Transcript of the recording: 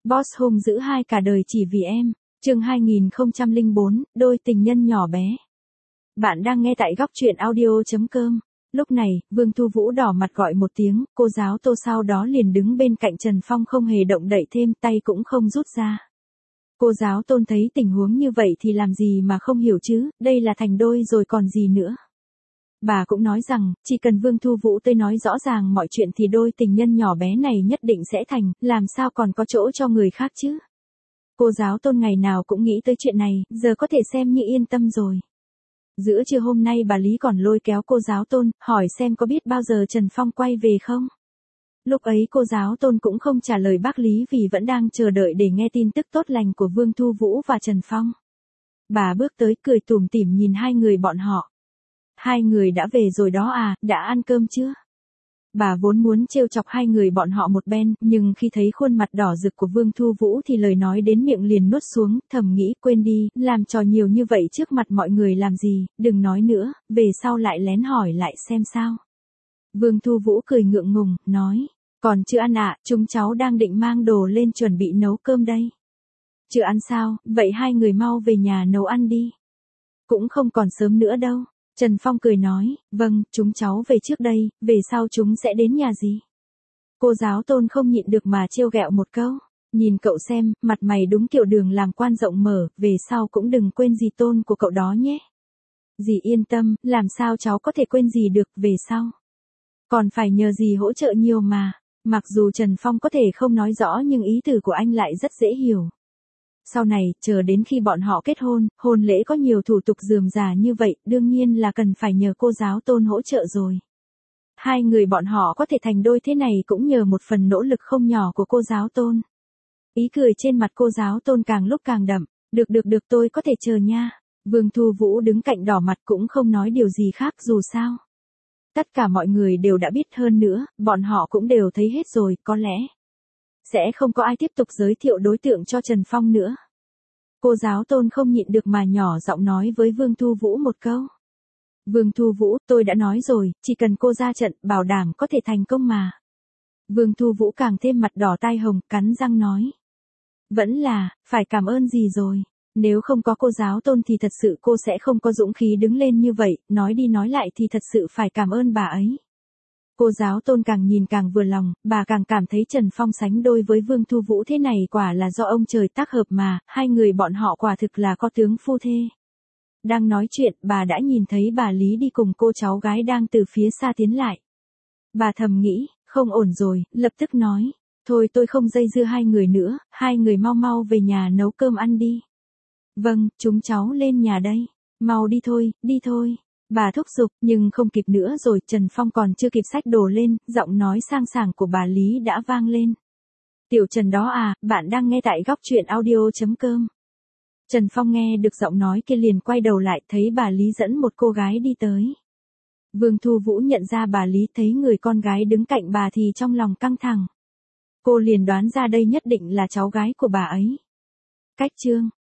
Boss hung dữ hai cả đời chỉ vì em. Chương 2004, đôi tình nhân nhỏ bé. Bạn đang nghe tại góc truyện audio.com. Lúc này, Vương Thu Vũ đỏ mặt gọi một tiếng, cô giáo Tô sau đó liền đứng bên cạnh Trần Phong không hề động đậy thêm, tay cũng không rút ra. Cô giáo Tôn thấy tình huống như vậy thì làm gì mà không hiểu chứ, đây là thành đôi rồi còn gì nữa. Bà cũng nói rằng, chỉ cần Vương Thu Vũ tới nói rõ ràng mọi chuyện thì đôi tình nhân nhỏ bé này nhất định sẽ thành, làm sao còn có chỗ cho người khác chứ. Cô giáo Tôn ngày nào cũng nghĩ tới chuyện này, giờ có thể xem như yên tâm rồi. Giữa trưa hôm nay bà Lý còn lôi kéo cô giáo Tôn, hỏi xem có biết bao giờ Trần Phong quay về không. Lúc ấy cô giáo Tôn cũng không trả lời bác Lý vì vẫn đang chờ đợi để nghe tin tức tốt lành của Vương Thu Vũ và Trần Phong. Bà bước tới cười tủm tỉm nhìn hai người bọn họ. Hai người đã về rồi đó à, đã ăn cơm chưa? Bà vốn muốn trêu chọc hai người bọn họ một bên, nhưng khi thấy khuôn mặt đỏ rực của Vương Thu Vũ thì lời nói đến miệng liền nuốt xuống, thầm nghĩ quên đi, làm trò nhiều như vậy trước mặt mọi người làm gì, đừng nói nữa, về sau lại lén hỏi lại xem sao. Vương Thu Vũ cười ngượng ngùng, nói, còn chưa ăn ạ, chúng cháu đang định mang đồ lên chuẩn bị nấu cơm đây. Chưa ăn sao, vậy hai người mau về nhà nấu ăn đi. Cũng không còn sớm nữa đâu. Trần Phong cười nói, vâng, chúng cháu về trước đây, về sau chúng sẽ đến nhà gì? Cô giáo Tôn không nhịn được mà trêu ghẹo một câu, nhìn cậu xem, mặt mày đúng kiểu đường làm quan rộng mở, về sau cũng đừng quên dì Tôn của cậu đó nhé. Dì yên tâm, làm sao cháu có thể quên dì được về sau? Còn phải nhờ dì hỗ trợ nhiều mà, mặc dù Trần Phong có thể không nói rõ nhưng ý từ của anh lại rất dễ hiểu. Sau này, chờ đến khi bọn họ kết hôn, hôn lễ có nhiều thủ tục rườm rà như vậy, đương nhiên là cần phải nhờ cô giáo Tôn hỗ trợ rồi. Hai người bọn họ có thể thành đôi thế này cũng nhờ một phần nỗ lực không nhỏ của cô giáo Tôn. Ý cười trên mặt cô giáo Tôn càng lúc càng đậm, được tôi có thể chờ nha. Vương Thu Vũ đứng cạnh đỏ mặt cũng không nói điều gì khác dù sao. Tất cả mọi người đều đã biết hơn nữa, bọn họ cũng đều thấy hết rồi, có lẽ sẽ không có ai tiếp tục giới thiệu đối tượng cho Trần Phong nữa. Cô giáo Tôn không nhịn được mà nhỏ giọng nói với Vương Thu Vũ một câu. Vương Thu Vũ, tôi đã nói rồi, chỉ cần cô ra trận, bảo đảm có thể thành công mà. Vương Thu Vũ càng thêm mặt đỏ tai hồng, cắn răng nói. Vẫn là, phải cảm ơn gì rồi. Nếu không có cô giáo Tôn thì thật sự cô sẽ không có dũng khí đứng lên như vậy, nói đi nói lại thì thật sự phải cảm ơn bà ấy. Cô giáo Tôn càng nhìn càng vừa lòng, bà càng cảm thấy Trần Phong sánh đôi với Vương Thu Vũ thế này quả là do ông trời tác hợp mà, hai người bọn họ quả thực là có tướng phu thê. Đang nói chuyện, bà đã nhìn thấy bà Lý đi cùng cô cháu gái đang từ phía xa tiến lại. Bà thầm nghĩ, không ổn rồi, lập tức nói, thôi tôi không dây dưa hai người nữa, hai người mau mau về nhà nấu cơm ăn đi. Vâng, chúng cháu lên nhà đây, mau đi thôi. Bà thúc giục, nhưng không kịp nữa rồi, Trần Phong còn chưa kịp xách đồ lên, giọng nói sang sảng của bà Lý đã vang lên. Tiểu Trần đó à, bạn đang nghe tại góc truyện audio.com. Trần Phong nghe được giọng nói kia liền quay đầu lại, thấy bà Lý dẫn một cô gái đi tới. Vương Thu Vũ nhận ra bà Lý, thấy người con gái đứng cạnh bà thì trong lòng căng thẳng. Cô liền đoán ra đây nhất định là cháu gái của bà ấy. Cách chương